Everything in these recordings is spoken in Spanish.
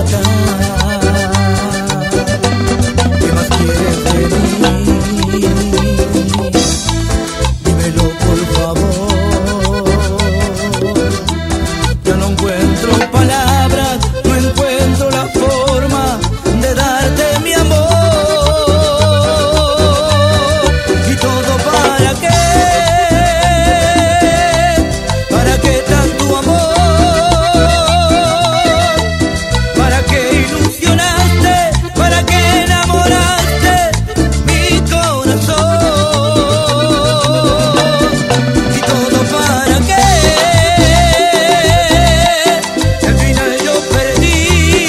¿Qué más quieres de mí? Dímelo por favor. Ya no encuentro palabras, no encuentro la forma de darte mi amor. ¿Y todo para qué? ¿Para qué tanto amor? ¿Para qué ilusionaste? ¿Para qué enamoraste mi corazón? ¿Y todo para qué? Al final yo perdí,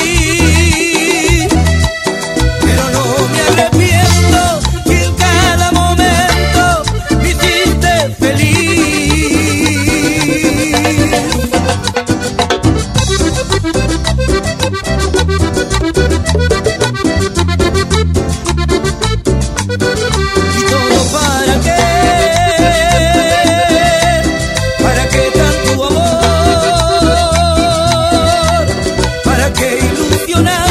pero no me arrepiento, que en cada momento me hiciste feliz. ¿Y todo para qué? ¿Para qué tanto amor? ¿Para qué ilusionar?